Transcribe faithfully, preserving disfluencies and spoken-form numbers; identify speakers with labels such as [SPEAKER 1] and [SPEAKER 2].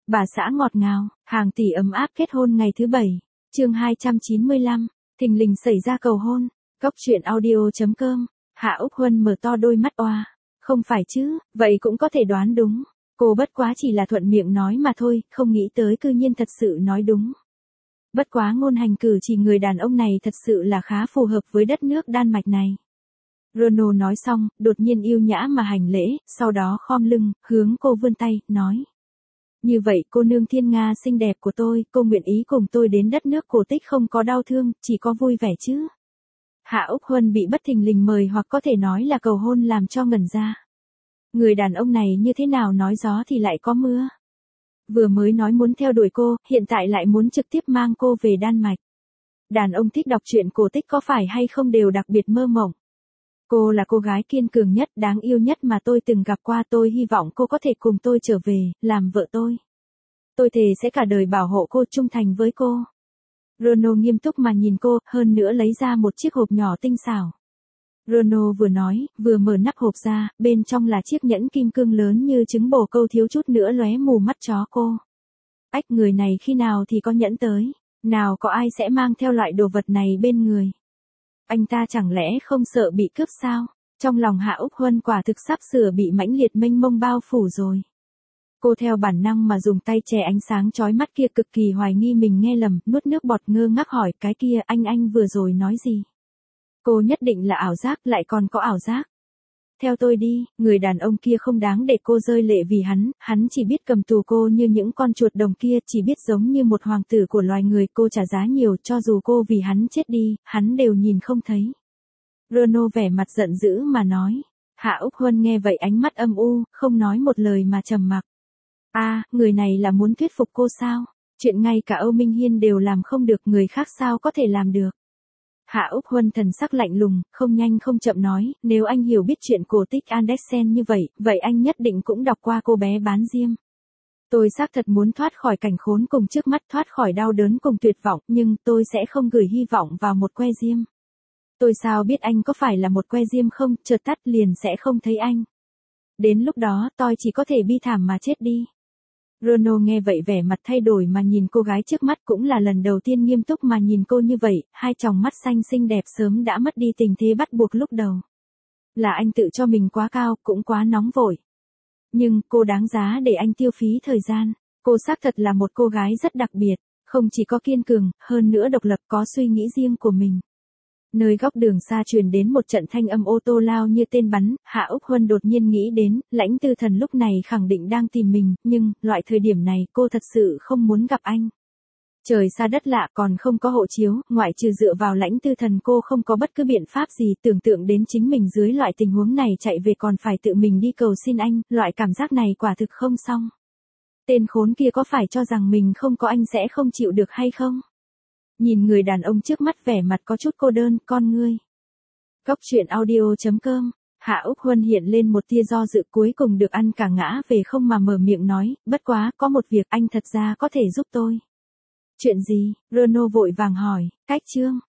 [SPEAKER 1] Bà xã ngọt ngào, hàng tỷ ấm áp kết hôn ngày thứ bảy. Chương hai trăm chín mươi lăm, thình lình xảy ra cầu hôn. Cốc truyện audio.com. Hạ Úc Huân mở to đôi mắt oa. Không phải chứ, vậy cũng có thể đoán đúng. Cô bất quá chỉ là thuận miệng nói mà thôi, không nghĩ tới cư nhiên thật sự nói đúng. Bất quá ngôn hành cử chỉ người đàn ông này thật sự là khá phù hợp với đất nước Đan Mạch này. Ronald nói xong, đột nhiên yêu nhã mà hành lễ, sau đó khom lưng, hướng cô vươn tay, nói. Như vậy cô nương thiên nga xinh đẹp của tôi, cô nguyện ý cùng tôi đến đất nước cổ tích không có đau thương, chỉ có vui vẻ chứ. Hạ Úc Huân bị bất thình lình mời hoặc có thể nói là cầu hôn làm cho ngẩn ra. Người đàn ông này như thế nào nói gió thì lại có mưa. Vừa mới nói muốn theo đuổi cô, hiện tại lại muốn trực tiếp mang cô về Đan Mạch. Đàn ông thích đọc truyện cổ tích có phải hay không đều đặc biệt mơ mộng. Cô là cô gái kiên cường nhất, đáng yêu nhất mà tôi từng gặp qua, tôi hy vọng cô có thể cùng tôi trở về, làm vợ tôi. Tôi thề sẽ cả đời bảo hộ cô, trung thành với cô. Ronald nghiêm túc mà nhìn cô, hơn nữa lấy ra một chiếc hộp nhỏ tinh xảo. Ronald vừa nói, vừa mở nắp hộp ra, bên trong là chiếc nhẫn kim cương lớn như trứng bồ câu thiếu chút nữa lóe mù mắt chó cô. Ách, người này khi nào thì có nhẫn tới, nào có ai sẽ mang theo loại đồ vật này bên người. Anh ta chẳng lẽ không sợ bị cướp sao? Trong lòng Hạ Úc Huân quả thực sắp sửa bị mãnh liệt mênh mông bao phủ rồi. Cô theo bản năng mà dùng tay che ánh sáng chói mắt kia, cực kỳ hoài nghi mình nghe lầm, nuốt nước bọt ngơ ngác hỏi, cái kia anh anh vừa rồi nói gì? Cô nhất định là ảo giác, lại còn có ảo giác. Theo tôi đi, người đàn ông kia không đáng để cô rơi lệ vì hắn, hắn chỉ biết cầm tù cô như những con chuột đồng kia, chỉ biết giống như một hoàng tử của loài người, cô trả giá nhiều, cho dù cô vì hắn chết đi, hắn đều nhìn không thấy. Ronald vẻ mặt giận dữ mà nói. Hạ Úc Huân nghe vậy ánh mắt âm u, không nói một lời mà trầm mặc. A, à, người này là muốn thuyết phục cô sao? Chuyện ngay cả Âu Minh Hiên đều làm không được, người khác sao có thể làm được? Hạ Úc Huân thần sắc lạnh lùng, không nhanh không chậm nói, nếu anh hiểu biết chuyện cổ tích Andersen như vậy, vậy anh nhất định cũng đọc qua Cô bé bán diêm. Tôi xác thật muốn thoát khỏi cảnh khốn cùng trước mắt, thoát khỏi đau đớn cùng tuyệt vọng, nhưng tôi sẽ không gửi hy vọng vào một que diêm. Tôi sao biết anh có phải là một que diêm không, chợt tắt liền sẽ không thấy anh. Đến lúc đó tôi chỉ có thể bi thảm mà chết đi. Ronald nghe vậy vẻ mặt thay đổi mà nhìn cô gái trước mắt, cũng là lần đầu tiên nghiêm túc mà nhìn cô như vậy, hai tròng mắt xanh xinh đẹp sớm đã mất đi tình thế bắt buộc lúc đầu. Là anh tự cho mình quá cao, cũng quá nóng vội. Nhưng cô đáng giá để anh tiêu phí thời gian. Cô xác thật là một cô gái rất đặc biệt, không chỉ có kiên cường, hơn nữa độc lập, có suy nghĩ riêng của mình. Nơi góc đường xa truyền đến một trận thanh âm ô tô lao như tên bắn, Hạ Úc Huân đột nhiên nghĩ đến, Lãnh Tư Thần lúc này khẳng định đang tìm mình, nhưng, loại thời điểm này cô thật sự không muốn gặp anh. Trời xa đất lạ, còn không có hộ chiếu, ngoại trừ dựa vào Lãnh Tư Thần cô không có bất cứ biện pháp gì, tưởng tượng đến chính mình dưới loại tình huống này chạy về còn phải tự mình đi cầu xin anh, loại cảm giác này quả thực không xong. Tên khốn kia có phải cho rằng mình không có anh sẽ không chịu được hay không? Nhìn người đàn ông trước mắt vẻ mặt có chút cô đơn, con ngươi. Cốc truyện audio.com. Hạ Úc Huân hiện lên một tia do dự, cuối cùng được ăn cả ngã về không mà mở miệng nói, bất quá, có một việc anh thật ra có thể giúp tôi. Chuyện gì? Ronald vội vàng hỏi, cách chương.